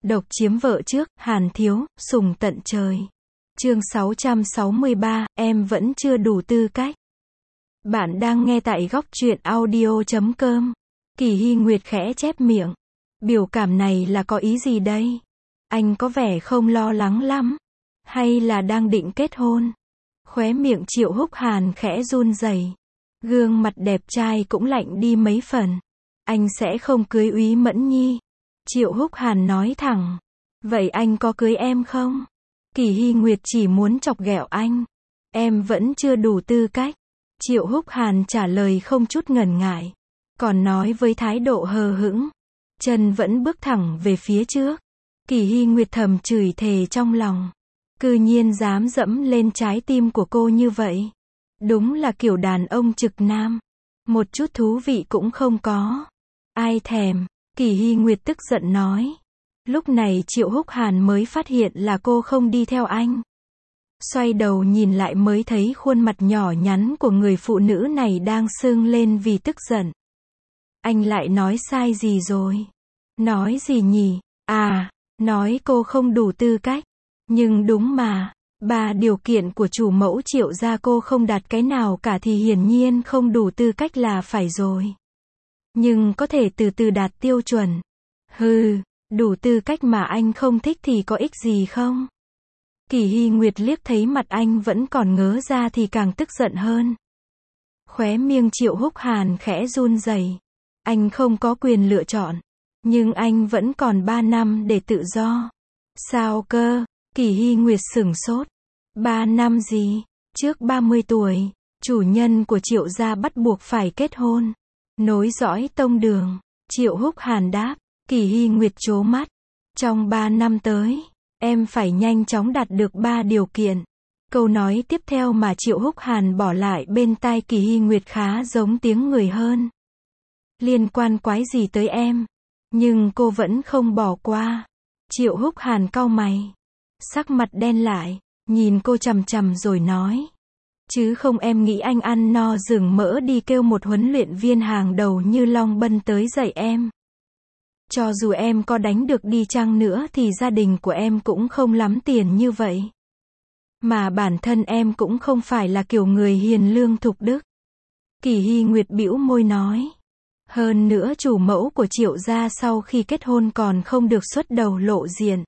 Độc chiếm vợ trước, Hàn Thiếu, sùng tận trời. Chương 663, em vẫn chưa đủ tư cách. Bạn đang nghe tại góc truyện audio.com. Kỳ Hy Nguyệt khẽ chép miệng. Biểu cảm này là có ý gì đây? Anh có vẻ không lo lắng lắm. Hay là đang định kết hôn? Khóe miệng Triệu Húc Hàn khẽ run rẩy. Gương mặt đẹp trai cũng lạnh đi mấy phần. Anh sẽ không cưới Úy Mẫn Nhi. Triệu Húc Hàn nói thẳng. Vậy anh có cưới em không? Kỳ Hy Nguyệt chỉ muốn chọc ghẹo anh. Em vẫn chưa đủ tư cách. Triệu Húc Hàn trả lời không chút ngần ngại. Còn nói với thái độ hờ hững. Chân vẫn bước thẳng về phía trước. Kỳ Hy Nguyệt thầm chửi thề trong lòng. Cư nhiên dám dẫm lên trái tim của cô như vậy. Đúng là kiểu đàn ông trực nam. Một chút thú vị cũng không có. Ai thèm. Kỳ Hy Nguyệt tức giận nói. Lúc này Triệu Húc Hàn mới phát hiện là cô không đi theo anh. Xoay đầu nhìn lại mới thấy khuôn mặt nhỏ nhắn của người phụ nữ này đang sưng lên vì tức giận. Anh lại nói sai gì rồi? Nói gì nhỉ? À, nói cô không đủ tư cách. Nhưng đúng mà, 3 điều kiện của chủ mẫu Triệu gia cô không đạt cái nào cả thì hiển nhiên không đủ tư cách là phải rồi. Nhưng có thể từ từ đạt tiêu chuẩn. Hừ, đủ tư cách mà anh không thích thì có ích gì không? Kỳ Hy Nguyệt liếc thấy mặt anh vẫn còn ngớ ra thì càng tức giận hơn. Khóe miệng Triệu Húc Hàn khẽ run rẩy. Anh không có quyền lựa chọn. Nhưng anh vẫn còn 3 năm để tự do. Sao cơ? Kỳ Hy Nguyệt sửng sốt. 3 năm gì? Trước 30 tuổi, chủ nhân của Triệu gia bắt buộc phải kết hôn. Nối dõi tông đường. Triệu Húc Hàn đáp. Kỳ Hy Nguyệt trố mắt. Trong 3 năm tới, em phải nhanh chóng đạt được 3 điều kiện. Câu nói tiếp theo mà Triệu Húc Hàn bỏ lại bên tai Kỳ Hy Nguyệt khá giống tiếng người hơn. Liên quan quái gì tới em? Nhưng cô vẫn không bỏ qua. Triệu Húc Hàn cau mày. Sắc mặt đen lại, nhìn cô chằm chằm rồi nói. Chứ không em nghĩ anh ăn no rừng mỡ đi kêu một huấn luyện viên hàng đầu như Long Bân tới dạy em. Cho dù em có đánh được đi chăng nữa thì gia đình của em cũng không lắm tiền như vậy. Mà bản thân em cũng không phải là kiểu người hiền lương thục đức. Kỳ Hy Nguyệt bĩu môi nói. Hơn nữa chủ mẫu của Triệu gia sau khi kết hôn còn không được xuất đầu lộ diện.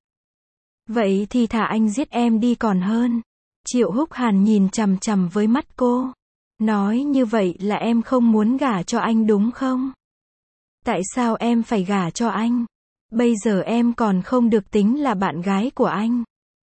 Vậy thì thả anh giết em đi còn hơn. Triệu Húc Hàn nhìn chằm chằm với mắt cô. Nói như vậy là em không muốn gả cho anh đúng không? Tại sao em phải gả cho anh? Bây giờ em còn không được tính là bạn gái của anh.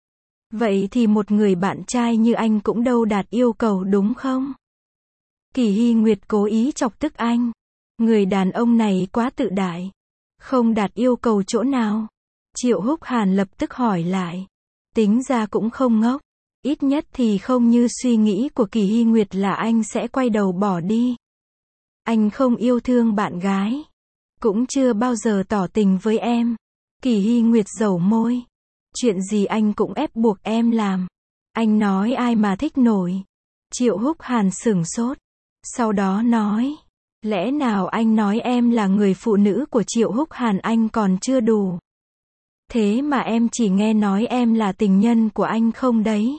Vậy thì một người bạn trai như anh cũng đâu đạt yêu cầu đúng không? Kỳ Hy Nguyệt cố ý chọc tức anh. Người đàn ông này quá tự đại. Không đạt yêu cầu chỗ nào? Triệu Húc Hàn lập tức hỏi lại. Tính ra cũng không ngốc. Ít nhất thì không như suy nghĩ của Kỳ Hy Nguyệt là anh sẽ quay đầu bỏ đi. Anh không yêu thương bạn gái. Cũng chưa bao giờ tỏ tình với em. Kỳ Hy Nguyệt dẩu môi. Chuyện gì anh cũng ép buộc em làm. Anh nói ai mà thích nổi. Triệu Húc Hàn sửng sốt. Sau đó nói. Lẽ nào anh nói em là người phụ nữ của Triệu Húc Hàn anh còn chưa đủ. Thế mà em chỉ nghe nói em là tình nhân của anh không đấy.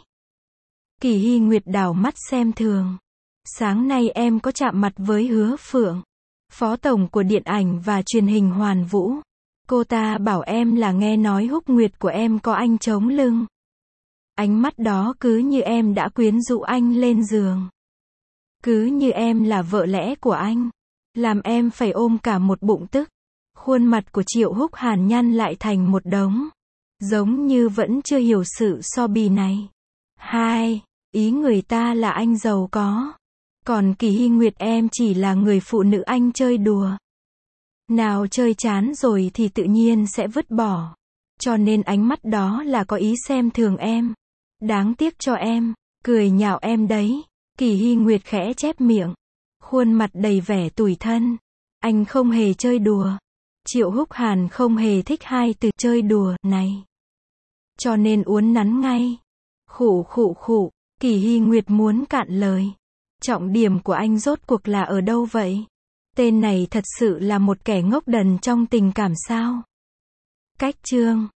Kỳ Hy Nguyệt đảo mắt xem thường. Sáng nay em có chạm mặt với Hứa Phượng, phó tổng của điện ảnh và truyền hình Hoàn Vũ. Cô ta bảo em là nghe nói Húc Nguyệt của em có anh chống lưng. Ánh mắt đó cứ như em đã quyến rũ anh lên giường. Cứ như em là vợ lẽ của anh. Làm em phải ôm cả một bụng tức. Khuôn mặt của Triệu Húc Hàn nhăn lại thành một đống. Giống như vẫn chưa hiểu sự so bì này. Hai, ý người ta là anh giàu có. Còn Kỳ Hy Nguyệt em chỉ là người phụ nữ anh chơi đùa. Nào chơi chán rồi thì tự nhiên sẽ vứt bỏ. Cho nên ánh mắt đó là có ý xem thường em. Đáng tiếc cho em, cười nhạo em đấy. Kỳ Hy Nguyệt khẽ chép miệng. Khuôn mặt đầy vẻ tủi thân. Anh không hề chơi đùa. Triệu Húc Hàn không hề thích hai từ chơi đùa này. Cho nên uốn nắn ngay. Khụ khụ khụ. Kỳ Hy Nguyệt muốn cạn lời. Trọng điểm của anh rốt cuộc là ở đâu vậy? Tên này thật sự là một kẻ ngốc đần trong tình cảm sao? Cách chương